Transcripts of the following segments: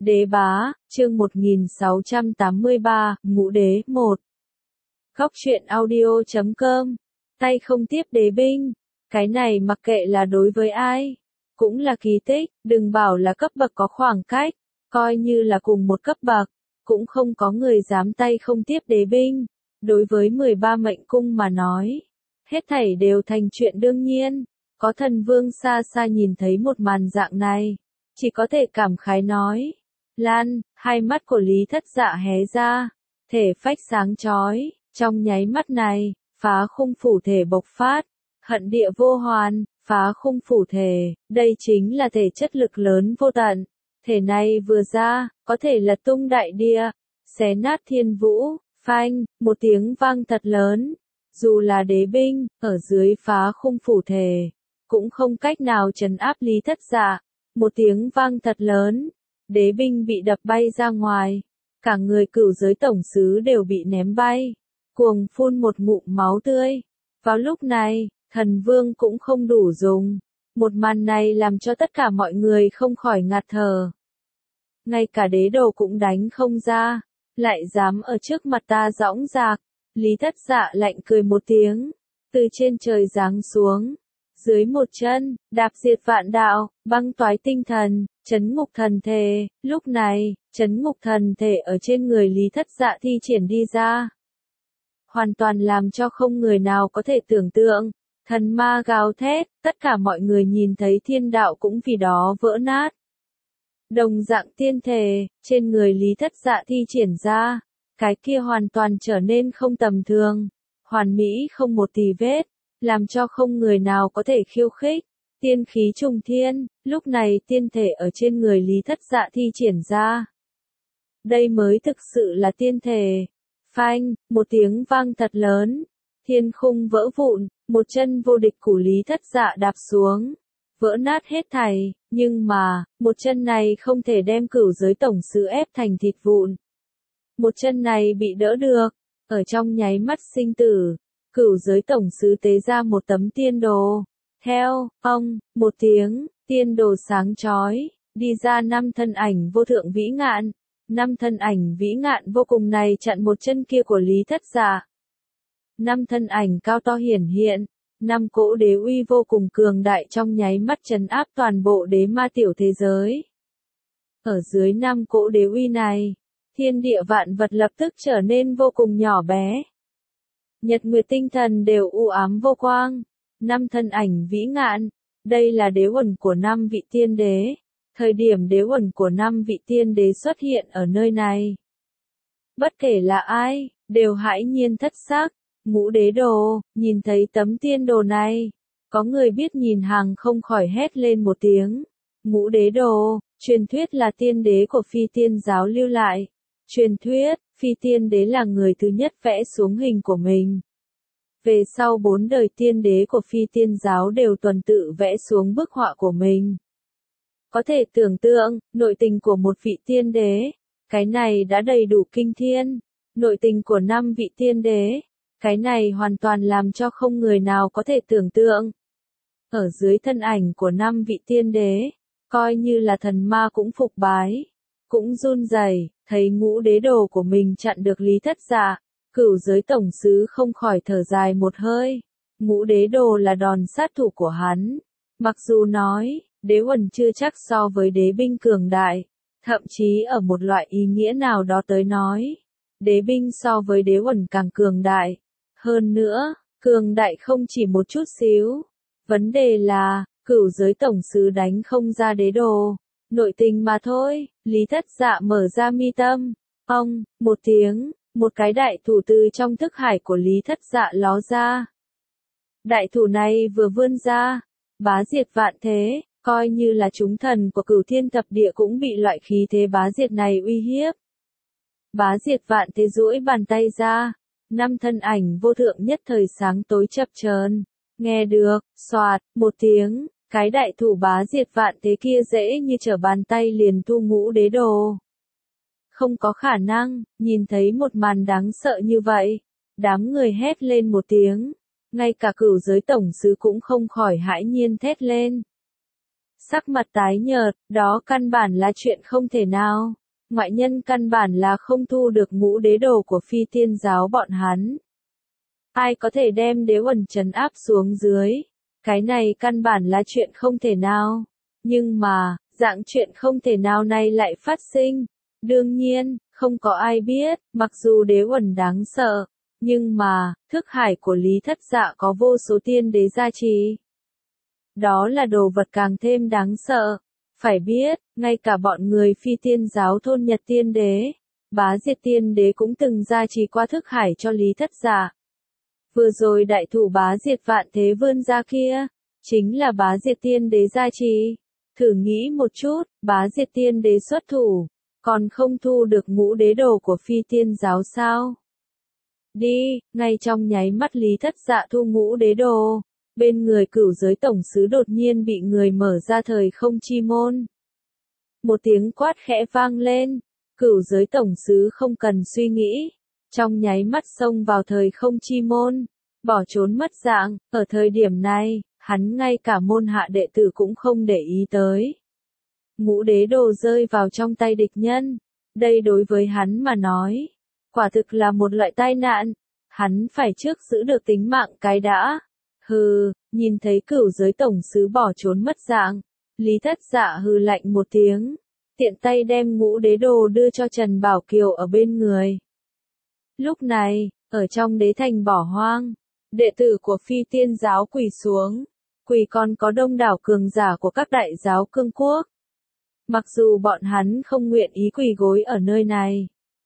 Đế bá, chương 1683, Ngũ đế 1. Góc truyện audio.com. Tay không tiếp đế binh. Cái này mặc kệ là đối với ai, cũng là kỳ tích, đừng bảo là cấp bậc có khoảng cách, coi như là cùng một cấp bậc, cũng không có người dám tay không tiếp đế binh. Đối với 13 mệnh cung mà nói, hết thảy đều thành chuyện đương nhiên. Có thần vương xa xa nhìn thấy một màn dạng này, chỉ có thể cảm khái nói. Lan, hai mắt của Lý Thất Dạ hé ra, thể phách sáng chói, trong nháy mắt này, phá khung phủ thể bộc phát, hận địa vô hoàn, phá khung phủ thể, đây chính là thể chất lực lớn vô tận. Thể này vừa ra, có thể lật tung đại địa, xé nát thiên vũ, phanh, một tiếng vang thật lớn. Dù là đế binh, ở dưới phá khung phủ thể, cũng không cách nào trấn áp Lý Thất Dạ. Một tiếng vang thật lớn, đế binh bị đập bay ra ngoài, cả người cửu giới tổng sứ đều bị ném bay, cuồng phun một ngụm máu tươi. Vào lúc này, thần vương cũng không đủ dùng. Một màn này làm cho tất cả mọi người không khỏi ngạt thở. Ngay cả đế đồ cũng đánh không ra, lại dám ở trước mặt ta dõng dạc. Lý Thất Dạ lạnh cười một tiếng, từ trên trời giáng xuống. Dưới một chân, đạp diệt vạn đạo, băng toái tinh thần, chấn ngục thần thể. Lúc này, chấn ngục thần thể ở trên người Lý Thất Dạ thi triển đi ra. Hoàn toàn làm cho không người nào có thể tưởng tượng. Thần ma gào thét, tất cả mọi người nhìn thấy thiên đạo cũng vì đó vỡ nát. Đồng dạng tiên thể, trên người Lý Thất Dạ thi triển ra, cái kia hoàn toàn trở nên không tầm thường, hoàn mỹ không một tì vết, làm cho không người nào có thể khiêu khích. Tiên khí trùng thiên, lúc này tiên thể ở trên người Lý Thất Dạ thi triển ra. Đây mới thực sự là tiên thể. Phanh, một tiếng vang thật lớn, thiên khung vỡ vụn, một chân vô địch của Lý Thất Dạ đạp xuống, vỡ nát hết thảy, nhưng mà, một chân này không thể đem cửu giới tổng sứ ép thành thịt vụn. Một chân này bị đỡ được, ở trong nháy mắt sinh tử, cửu giới tổng sứ tế ra một tấm tiên đồ. Theo, một tiếng, tiên đồ sáng chói, đi ra 5 thân ảnh vô thượng vĩ ngạn. 5 thân ảnh vĩ ngạn vô cùng này chặn một chân kia của Lý Thất Dạ. 5 thân ảnh cao to hiển hiện, 5 cỗ đế uy vô cùng cường đại trong nháy mắt trấn áp toàn bộ đế ma tiểu thế giới. Ở dưới 5 cỗ đế uy này, thiên địa vạn vật lập tức trở nên vô cùng nhỏ bé. Nhật nguyệt tinh thần đều u ám vô quang. 5 thân ảnh vĩ ngạn, đây là đế uẩn của 5 vị tiên đế. Thời điểm đế uẩn của 5 vị tiên đế xuất hiện ở nơi này, bất kể là ai, đều hãi nhiên thất sắc. Ngũ đế đồ, nhìn thấy tấm tiên đồ này, có người biết nhìn hàng không khỏi hét lên một tiếng. Ngũ đế đồ, truyền thuyết là tiên đế của phi tiên giáo lưu lại. Truyền thuyết, phi tiên đế là người thứ nhất vẽ xuống hình của mình. Về sau 4 đời tiên đế của phi tiên giáo đều tuần tự vẽ xuống bức họa của mình. Có thể tưởng tượng, nội tình của một vị tiên đế, cái này đã đầy đủ kinh thiên. Nội tình của 5 vị tiên đế, cái này hoàn toàn làm cho không người nào có thể tưởng tượng. Ở dưới thân ảnh của 5 vị tiên đế, coi như là thần ma cũng phục bái, cũng run rẩy, thấy ngũ đế đồ của mình chặn được Lý Thất Dạ, cửu giới tổng sứ không khỏi thở dài một hơi. Ngũ đế đồ là đòn sát thủ của hắn. Mặc dù nói, đế uẩn chưa chắc so với đế binh cường đại, thậm chí ở một loại ý nghĩa nào đó tới nói, đế binh so với đế uẩn càng cường đại. Hơn nữa, cường đại không chỉ một chút xíu. Vấn đề là, cửu giới tổng sứ đánh không ra đế đồ. Nội tình mà thôi. Lý Thất Dạ mở ra mi tâm. Một tiếng, một cái đại thủ từ trong thức hải của Lý Thất Dạ ló ra. Đại thủ này vừa vươn ra, bá diệt vạn thế, coi như là chúng thần của cửu thiên thập địa cũng bị loại khí thế bá diệt này uy hiếp. Bá diệt vạn thế duỗi bàn tay ra, 5 thân ảnh vô thượng nhất thời sáng tối chập chờn. Nghe được, xoạt, một tiếng, cái đại thủ bá diệt vạn thế kia dễ như trở bàn tay liền thu ngũ đế đồ. Không có khả năng, nhìn thấy một màn đáng sợ như vậy, đám người hét lên một tiếng, ngay cả cửu giới tổng sứ cũng không khỏi hãi nhiên thét lên. Sắc mặt tái nhợt, đó căn bản là chuyện không thể nào. Ngoại nhân căn bản là không thu được ngũ đế đồ của phi tiên giáo bọn hắn. Ai có thể đem đế uẩn trấn áp xuống dưới? Cái này căn bản là chuyện không thể nào. Nhưng mà, dạng chuyện không thể nào này lại phát sinh. Đương nhiên, không có ai biết, mặc dù đế uẩn đáng sợ. Nhưng mà, thức hải của Lý Thất Dạ có vô số tiên đế gia trì. Đó là đồ vật càng thêm đáng sợ. Phải biết, ngay cả bọn người phi tiên giáo thôn Nhật tiên đế, Bá Diệt tiên đế cũng từng gia trì qua thức hải cho Lý Thất Dạ. Vừa rồi đại thủ Bá Diệt vạn thế vươn ra kia, chính là Bá Diệt tiên đế gia trì. Thử nghĩ một chút, Bá Diệt tiên đế xuất thủ, còn không thu được ngũ đế đồ của phi tiên giáo sao? Đi, ngay trong nháy mắt Lý Thất Dạ thu ngũ đế đồ, bên người cửu giới tổng sứ đột nhiên bị người mở ra thời không chi môn. Một tiếng quát khẽ vang lên, cửu giới tổng sứ không cần suy nghĩ, trong nháy mắt xông vào thời không chi môn, bỏ trốn mất dạng. Ở thời điểm này, hắn ngay cả môn hạ đệ tử cũng không để ý tới. Ngũ đế đồ rơi vào trong tay địch nhân, đây đối với hắn mà nói, quả thực là một loại tai nạn, hắn phải trước giữ được tính mạng cái đã. Hừ, nhìn thấy cửu giới tổng sứ bỏ trốn mất dạng, Lý Thất Dạ hừ lạnh một tiếng, tiện tay đem ngũ đế đồ đưa cho Trần Bảo Kiều ở bên người. Lúc này, ở trong đế thành bỏ hoang, đệ tử của phi tiên giáo quỳ xuống, quỳ còn có đông đảo cường giả của các đại giáo cương quốc. Mặc dù bọn hắn không nguyện ý quỳ gối ở nơi này,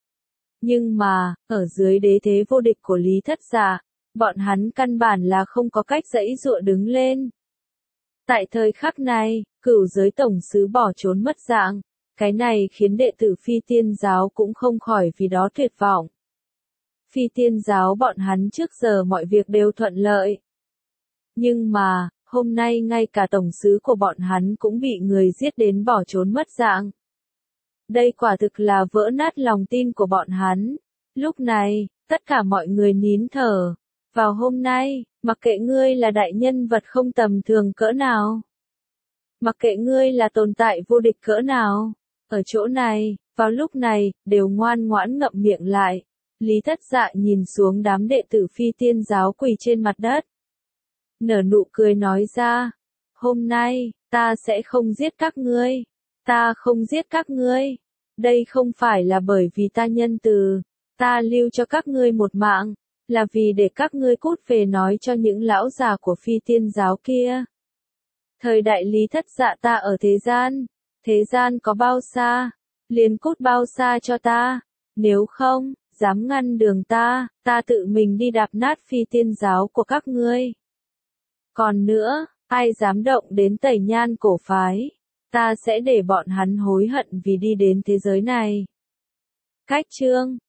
nhưng mà, ở dưới đế thế vô địch của Lý Thất Dạ, bọn hắn căn bản là không có cách giãy giụa đứng lên. Tại thời khắc này, cửu giới tổng sứ bỏ trốn mất dạng, cái này khiến đệ tử phi tiên giáo cũng không khỏi vì đó tuyệt vọng. Phi tiên giáo bọn hắn trước giờ mọi việc đều thuận lợi. Nhưng mà, hôm nay ngay cả tổng sứ của bọn hắn cũng bị người giết đến bỏ trốn mất dạng. Đây quả thực là vỡ nát lòng tin của bọn hắn. Lúc này, tất cả mọi người nín thở. Vào hôm nay, mặc kệ ngươi là đại nhân vật không tầm thường cỡ nào, mặc kệ ngươi là tồn tại vô địch cỡ nào, ở chỗ này, vào lúc này, đều ngoan ngoãn ngậm miệng lại. Lý Thất Dạ nhìn xuống đám đệ tử phi tiên giáo quỳ trên mặt đất. Nở nụ cười nói ra, hôm nay, ta sẽ không giết các ngươi. Ta không giết các ngươi. Đây không phải là bởi vì ta nhân từ, ta lưu cho các ngươi một mạng, là vì để các ngươi cút về nói cho những lão già của phi tiên giáo kia. Thời đại Lý Thất Dạ ta ở thế gian có bao xa, liền cút bao xa cho ta, nếu không, dám ngăn đường ta tự mình đi đạp nát phi tiên giáo của các ngươi. Còn nữa, ai dám động đến Tẩy Nhan cổ phái, ta sẽ để bọn hắn hối hận vì đi đến thế giới này. Cách chương